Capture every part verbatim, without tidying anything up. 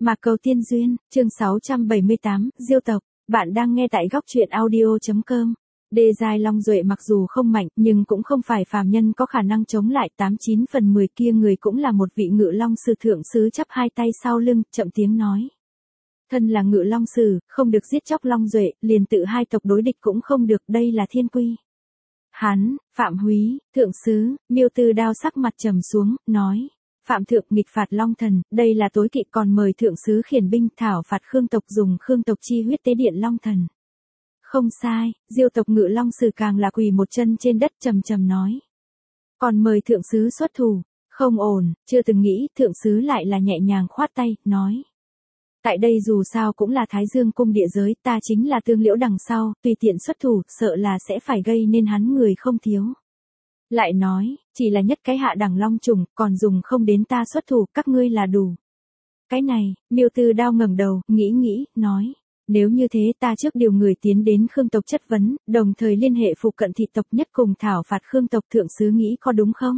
Mạc Cầu Tiên Duyên, chương sáu trăm bảy mươi tám, Diêu tộc, bạn đang nghe tại góc truyện audio.com. Đê giai Long Duệ mặc dù không mạnh, nhưng cũng không phải phàm nhân có khả năng chống lại, tám chín phần mười kia người cũng là một vị Ngự Long Sử thượng sứ chắp hai tay sau lưng, chậm tiếng nói. Thân là Ngự Long Sử, không được giết chóc Long Duệ, liền tự hai tộc đối địch cũng không được, đây là thiên quy. Hắn, Phạm Húy, thượng sứ, Miêu Tư Đao sắc mặt trầm xuống, nói. Phạm thượng nghịch phạt Long Thần, đây là tối kỵ, còn mời thượng sứ khiển binh thảo phạt Khương tộc, dùng Khương tộc chi huyết tế điện Long Thần. Không sai, Diêu tộc Ngự Long Sử càng là quỳ một chân trên đất trầm trầm nói. Còn mời thượng sứ xuất thủ, không ổn, chưa từng nghĩ, thượng sứ lại là nhẹ nhàng khoát tay, nói. Tại đây dù sao cũng là Thái Dương cung địa giới, ta chính là Tương Liễu đằng sau, tùy tiện xuất thủ, sợ là sẽ phải gây nên hắn người không thiếu. Lại nói, chỉ là nhất cái hạ đẳng long trùng, còn dùng không đến ta xuất thủ, các ngươi là đủ. Cái này, Miêu Tư Đao ngẩng đầu, nghĩ nghĩ, nói. Nếu như thế ta trước điều người tiến đến Khương tộc chất vấn, đồng thời liên hệ phụ cận thị tộc nhất cùng thảo phạt Khương tộc, thượng sứ nghĩ có đúng không?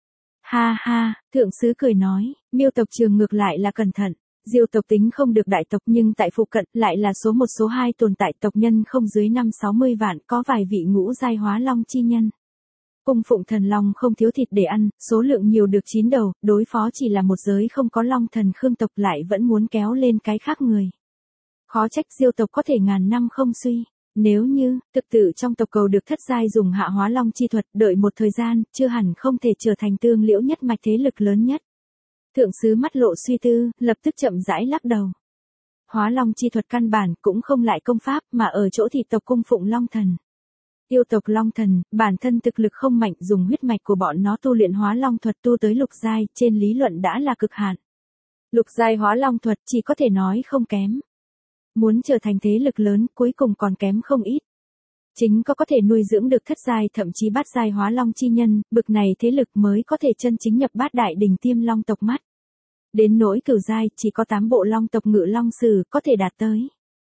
Ha ha, thượng sứ cười nói, Miêu tộc trường ngược lại là cẩn thận. Diêu tộc tính không được đại tộc, nhưng tại phụ cận lại là số một số hai tồn tại, tộc nhân không dưới năm sáu mươi vạn, có vài vị ngũ giai hóa long chi nhân. Cung phụng thần long không thiếu thịt để ăn, số lượng nhiều được chín đầu, đối phó chỉ là một giới không có long thần Khương tộc, lại vẫn muốn kéo lên cái khác người. Khó trách Diêu tộc có thể ngàn năm không suy. Nếu như, thực tự trong tộc cầu được thất giai dùng hạ hóa long chi thuật, đợi một thời gian, chưa hẳn không thể trở thành Tương Liễu nhất mạch thế lực lớn nhất. Thượng sứ mắt lộ suy tư, lập tức chậm rãi lắc đầu. Hóa long chi thuật căn bản cũng không lại công pháp, mà ở chỗ thị tộc cung phụng long thần. Yêu tộc long thần, bản thân thực lực không mạnh, dùng huyết mạch của bọn nó tu luyện hóa long thuật tu tới lục giai, trên lý luận đã là cực hạn. Lục giai hóa long thuật chỉ có thể nói không kém. Muốn trở thành thế lực lớn, cuối cùng còn kém không ít. Chính có có thể nuôi dưỡng được thất giai thậm chí bát giai hóa long chi nhân, bực này thế lực mới có thể chân chính nhập bát đại đỉnh tiêm long tộc mắt. Đến nỗi cửu giai, chỉ có tám bộ long tộc Ngự Long Sử có thể đạt tới.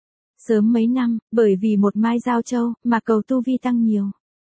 Sớm mấy năm, bởi vì một mai giao châu, mà cầu tu vi tăng nhiều.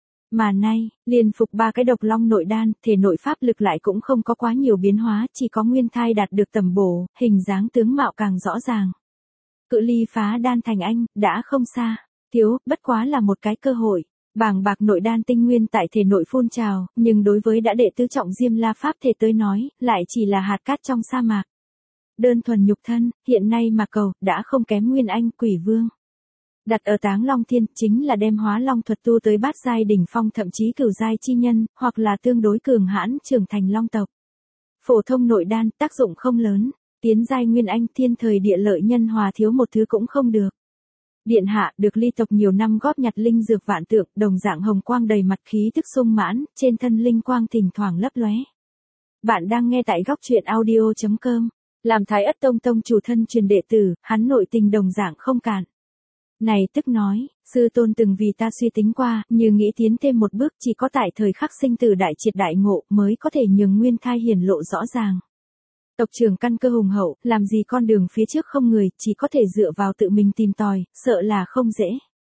Mà nay, liền phục ba cái độc long nội đan, thể nội pháp lực lại cũng không có quá nhiều biến hóa, chỉ có nguyên thai đạt được tầm bổ, hình dáng tướng mạo càng rõ ràng. Cự ly phá đan thành anh, đã không xa, thiếu, bất quá là một cái cơ hội. Bàng bạc nội đan tinh nguyên tại thể nội phun trào, nhưng đối với đã đệ tứ trọng Diêm La Pháp thể tới nói, lại chỉ là hạt cát trong sa mạc. Đơn thuần nhục thân, hiện nay Mạc Cầu, đã không kém Nguyên Anh Quỷ Vương. Đặt ở Táng Long Thiên, chính là đem hóa long thuật tu tới bát giai đỉnh phong thậm chí cửu giai chi nhân, hoặc là tương đối cường hãn trưởng thành long tộc. Phổ thông nội đan, tác dụng không lớn, tiến giai Nguyên Anh thiên thời địa lợi nhân hòa thiếu một thứ cũng không được. Điện hạ, được ly tộc nhiều năm góp nhặt linh dược vạn tượng, đồng dạng hồng quang đầy mặt, khí tức sung mãn, trên thân linh quang thỉnh thoảng lấp lóe. Bạn đang nghe tại góc truyện audio.com. Làm Thái Ất Tông tông chủ thân truyền đệ tử, hắn nội tình đồng dạng không cạn. Này tức nói, sư tôn từng vì ta suy tính qua, như nghĩ tiến thêm một bước, chỉ có tại thời khắc sinh tử đại triệt đại ngộ mới có thể nhường nguyên thai hiển lộ rõ ràng. Tộc trưởng căn cơ hùng hậu, làm gì con đường phía trước không người, chỉ có thể dựa vào tự mình tìm tòi, sợ là không dễ.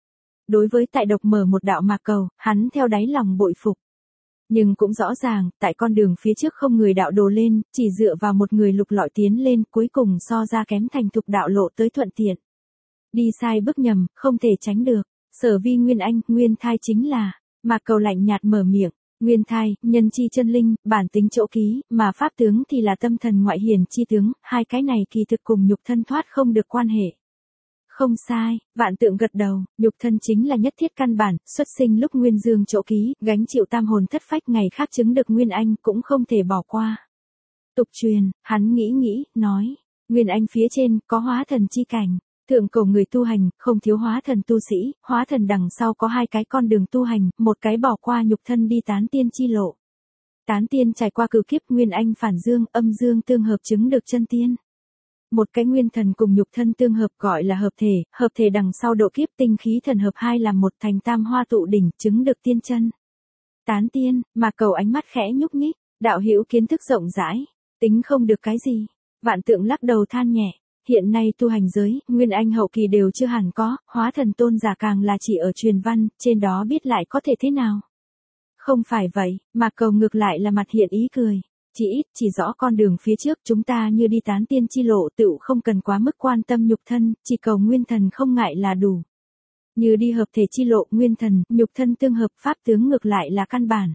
Đối với tại độc mở một đạo Mạc Cầu, hắn theo đáy lòng bội phục. Nhưng cũng rõ ràng, tại con đường phía trước không người đạo đồ lên, chỉ dựa vào một người lục lọi tiến lên, cuối cùng so ra kém thành thục đạo lộ tới thuận tiện. Đi sai bước nhầm, không thể tránh được. Sở vi Nguyên Anh, Nguyên thai chính là, Mạc Cầu lạnh nhạt mở miệng. Nguyên thai, nhân chi chân linh, bản tính chỗ ký, mà pháp tướng thì là tâm thần ngoại hiển chi tướng, hai cái này kỳ thực cùng nhục thân thoát không được quan hệ. Không sai, Vạn Tượng gật đầu, nhục thân chính là nhất thiết căn bản, xuất sinh lúc nguyên dương chỗ ký, gánh chịu tam hồn thất phách, ngày khác chứng được Nguyên Anh cũng không thể bỏ qua. Tục truyền, hắn nghĩ nghĩ, nói, Nguyên Anh phía trên, có hóa thần chi cảnh. Thượng cổ người tu hành, không thiếu hóa thần tu sĩ, hóa thần đằng sau có hai cái con đường tu hành, một cái bỏ qua nhục thân đi tán tiên chi lộ. Tán tiên trải qua cửu kiếp Nguyên Anh phản dương, âm dương tương hợp chứng được chân tiên. Một cái nguyên thần cùng nhục thân tương hợp gọi là hợp thể, hợp thể đằng sau độ kiếp tinh khí thần hợp hai làm một thành tam hoa tụ đỉnh, chứng được tiên chân. Tán tiên, Mạc Cầu ánh mắt khẽ nhúc nhích, đạo hữu kiến thức rộng rãi, tính không được cái gì. Vạn Tượng lắc đầu than nhẹ. Hiện nay tu hành giới, Nguyên Anh hậu kỳ đều chưa hẳn có, hóa thần tôn giả càng là chỉ ở truyền văn, trên đó biết lại có thể thế nào. Không phải vậy, Mạc Cầu ngược lại là mặt hiện ý cười. Chỉ ít chỉ rõ con đường phía trước chúng ta như đi tán tiên chi lộ tựu không cần quá mức quan tâm nhục thân, chỉ cầu nguyên thần không ngại là đủ. Như đi hợp thể chi lộ nguyên thần, nhục thân tương hợp pháp tướng ngược lại là căn bản.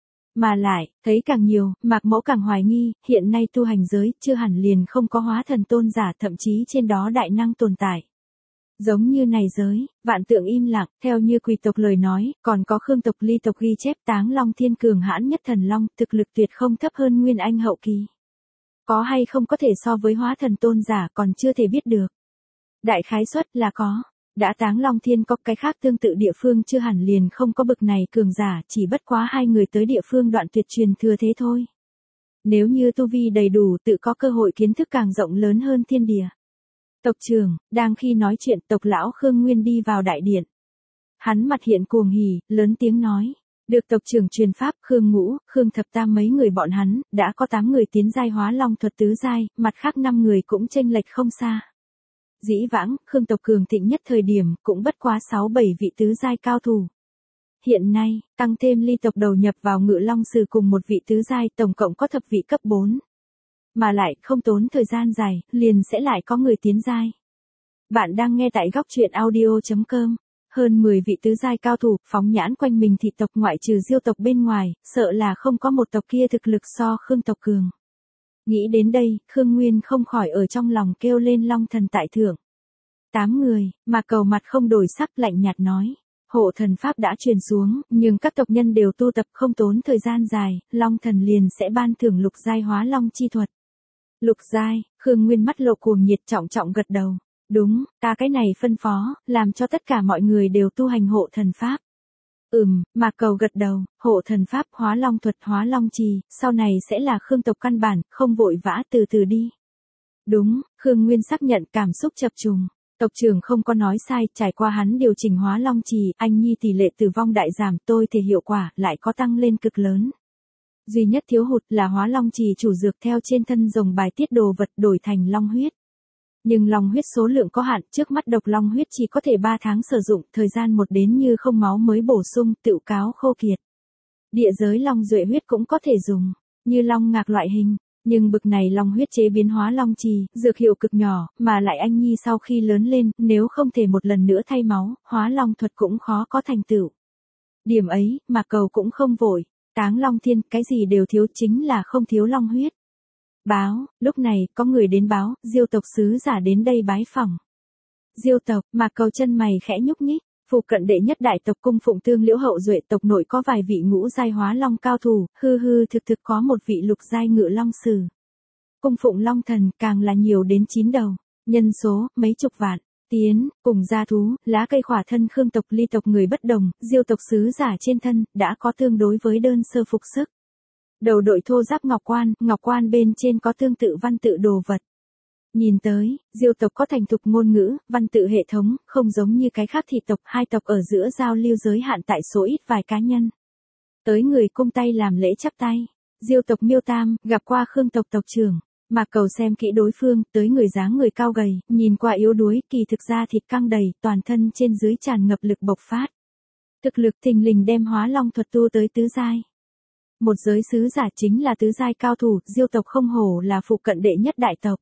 Mà lại, thấy càng nhiều, Mạc Mẫu càng hoài nghi, hiện nay tu hành giới chưa hẳn liền không có hóa thần tôn giả thậm chí trên đó đại năng tồn tại. Giống như này giới, vạn tượng im lặng, theo như quỷ tộc lời nói, còn có Khương tộc Ly tộc ghi chép Táng Long Thiên cường hãn nhất thần long, thực lực tuyệt không thấp hơn Nguyên Anh hậu kỳ. Có hay không có thể so với hóa thần tôn giả còn chưa thể biết được. Đại khái suất là có. Đã Táng Long Thiên có cái khác tương tự địa phương chưa hẳn liền không có bực này cường giả, chỉ bất quá hai người tới địa phương đoạn tuyệt truyền thừa thế thôi. Nếu như tu vi đầy đủ tự có cơ hội kiến thức càng rộng lớn hơn thiên địa. Tộc trưởng, đang khi nói chuyện tộc lão Khương Nguyên đi vào đại điện. Hắn mặt hiện cuồng hỉ, lớn tiếng nói. Được tộc trưởng truyền pháp Khương Ngũ, Khương Thập Tam mấy người bọn hắn, đã có tám người tiến giai hóa long thuật tứ giai, mặt khác năm người cũng chênh lệch không xa. Dĩ vãng, Khương tộc cường thịnh nhất thời điểm, cũng bất quá sáu bảy vị tứ giai cao thủ. Hiện nay, tăng thêm Ly tộc đầu nhập vào Ngự Long Sử cùng một vị tứ giai, tổng cộng có thập vị cấp bốn. Mà lại, không tốn thời gian dài, liền sẽ lại có người tiến giai. Bạn đang nghe tại góc truyện audio chấm com. Hơn mười vị tứ giai cao thủ, phóng nhãn quanh mình thị tộc ngoại trừ Diêu tộc bên ngoài, sợ là không có một tộc kia thực lực so Khương tộc cường. Nghĩ đến đây, Khương Nguyên không khỏi ở trong lòng kêu lên Long thần tại thượng. Tám người, mà cầu mặt không đổi sắc lạnh nhạt nói. Hộ thần pháp đã truyền xuống, nhưng các tộc nhân đều tu tập không tốn thời gian dài, Long thần liền sẽ ban thưởng lục giai hóa long chi thuật. Lục giai, Khương Nguyên mắt lộ cuồng nhiệt trọng trọng gật đầu. Đúng, ta cái này phân phó, làm cho tất cả mọi người đều tu hành hộ thần pháp. Ừm, mà cầu gật đầu, hộ thần pháp hóa long thuật hóa long trì, sau này sẽ là Khương tộc căn bản, không vội vã từ từ đi. Đúng, Khương Nguyên xác nhận cảm xúc chập trùng. Tộc trưởng không có nói sai, trải qua hắn điều chỉnh hóa long trì, anh nhi tỷ lệ tử vong đại giảm, tôi thể hiệu quả lại có tăng lên cực lớn. Duy nhất thiếu hụt là hóa long trì chủ dược theo trên thân rồng bài tiết đồ vật đổi thành long huyết. Nhưng long huyết số lượng có hạn, trước mắt độc long huyết chỉ có thể ba tháng sử dụng, thời gian một đến như không máu mới bổ sung, tựu cáo khô kiệt. Địa giới long duệ huyết cũng có thể dùng, như long ngạc loại hình, nhưng bực này long huyết chế biến hóa long trì, dược hiệu cực nhỏ, mà lại anh nhi sau khi lớn lên, nếu không thể một lần nữa thay máu, hóa long thuật cũng khó có thành tựu. Điểm ấy, mà cầu cũng không vội, Táng Long Thiên, cái gì đều thiếu chính là không thiếu long huyết. Báo, lúc này, có người đến báo, Diêu tộc sứ giả đến đây bái phỏng. Diêu tộc, mà cầu chân mày khẽ nhúc nhích, phụ cận đệ nhất đại tộc cung phụng Tương Liễu hậu duệ tộc nội có vài vị ngũ giai hóa long cao thủ, hư hư thực thực có một vị lục giai Ngự Long Sử. Cung phụng long thần càng là nhiều đến chín đầu, nhân số, mấy chục vạn. Tiến, cùng gia thú, lá cây khỏa thân Khương tộc Ly tộc người bất đồng, Diêu tộc sứ giả trên thân, đã có tương đối với đơn sơ phục sức. Đầu đội thô giáp ngọc quan, ngọc quan bên trên có tương tự văn tự đồ vật. Nhìn tới, Diêu tộc có thành thục ngôn ngữ, văn tự hệ thống, không giống như cái khác thị tộc, hai tộc ở giữa giao lưu giới hạn tại số ít vài cá nhân. Tới người cung tay làm lễ chắp tay. Diêu tộc Miêu Tam, gặp qua Khương tộc tộc trưởng. Mà cầu xem kỹ đối phương, tới người dáng người cao gầy, nhìn qua yếu đuối, kỳ thực ra thịt căng đầy, toàn thân trên dưới tràn ngập lực bộc phát. Thực lực thình lình đem hóa long thuật tu tới tứ giai. Một giới sứ giả chính là tứ giai cao thủ, Diêu tộc không hổ là phụ cận đệ nhất đại tộc.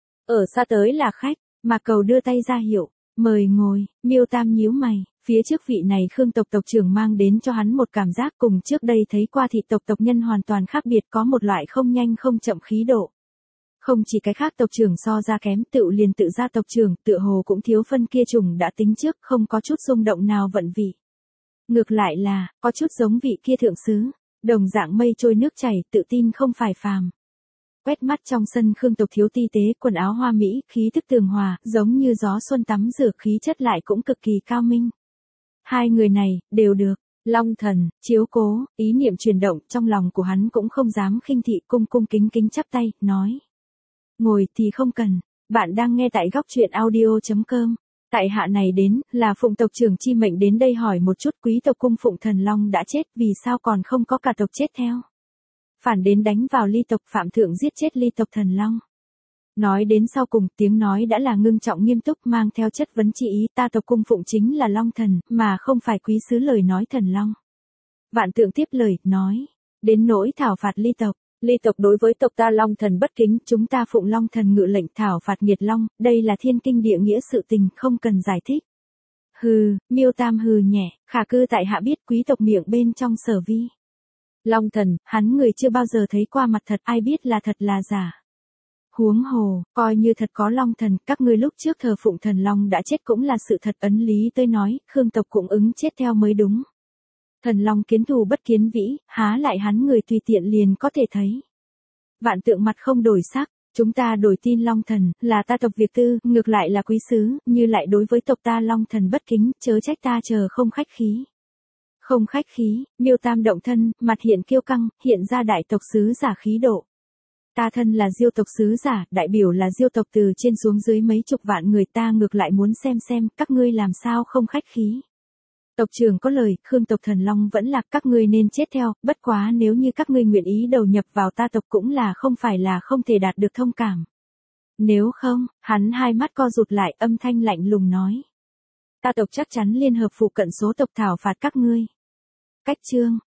Ở xa tới là khách, mà cầu đưa tay ra hiệu, mời ngồi, Miêu Tam nhíu mày, phía trước vị này Khương tộc tộc trưởng mang đến cho hắn một cảm giác cùng trước đây thấy qua thị tộc tộc nhân hoàn toàn khác biệt, có một loại không nhanh không chậm khí độ. Không chỉ cái khác tộc trưởng so ra kém, tự liền tự ra tộc trưởng, tựa hồ cũng thiếu phân kia trùng đã tính trước, không có chút rung động nào vận vị. Ngược lại là, có chút giống vị kia thượng sứ, đồng dạng mây trôi nước chảy, tự tin không phải phàm. Quét mắt trong sân Khương tộc thiếu ti tế, quần áo hoa mỹ, khí thức tường hòa, giống như gió xuân tắm rửa, khí chất lại cũng cực kỳ cao minh. Hai người này, đều được, Long thần, chiếu cố, ý niệm chuyển động, trong lòng của hắn cũng không dám khinh thị, cung cung kính kính chắp tay, nói. Ngồi thì không cần, bạn đang nghe tại góc truyện audio chấm com. Tại hạ này đến, là phụng tộc trưởng chi mệnh đến đây hỏi một chút, quý tộc cung phụng thần long đã chết, vì sao còn không có cả tộc chết theo. Phản đến đánh vào Ly tộc, phạm thượng giết chết Ly tộc thần long. Nói đến sau cùng, tiếng nói đã là ngưng trọng nghiêm túc, mang theo chất vấn chi ý, ta tộc cung phụng chính là long thần, mà không phải quý sứ lời nói thần long. Vạn tượng tiếp lời, nói, đến nỗi thảo phạt Ly tộc, Ly tộc đối với tộc ta Long Thần bất kính, chúng ta phụng Long Thần ngự lệnh thảo phạt nghiệt long, đây là thiên kinh địa nghĩa sự tình, không cần giải thích. Hừ, Miêu Tam hừ nhẹ, khả cư tại hạ biết quý tộc miệng bên trong sở vi. Long Thần, hắn người chưa bao giờ thấy qua mặt thật, ai biết là thật là giả. Huống hồ, coi như thật có Long Thần, các ngươi lúc trước thờ phụng thần Long đã chết cũng là sự thật. Ấn lý tới nói, Khương tộc cũng ứng chết theo mới đúng. Thần Long kiến thù bất kiến vĩ, há lại hắn người tùy tiện liền có thể thấy. Vạn Tượng mặt không đổi sắc, chúng ta đổi tin Long Thần, là ta tộc việc tư, ngược lại là quý sứ, như lại đối với tộc ta Long Thần bất kính, chớ trách ta chờ không khách khí. Không khách khí, Miêu Tam động thân, mặt hiện kiêu căng, hiện ra đại tộc sứ giả khí độ. Ta thân là Diêu tộc sứ giả, đại biểu là Diêu tộc từ trên xuống dưới mấy chục vạn người, ta ngược lại muốn xem xem, các ngươi làm sao không khách khí. Tộc trưởng có lời, Khương tộc thần long vẫn lạc, các ngươi nên chết theo, bất quá nếu như các ngươi nguyện ý đầu nhập vào ta tộc cũng là không phải là không thể đạt được thông cảm. Nếu không, hắn hai mắt co rụt lại, âm thanh lạnh lùng nói. Ta tộc chắc chắn liên hợp phụ cận số tộc thảo phạt các ngươi. Cách chương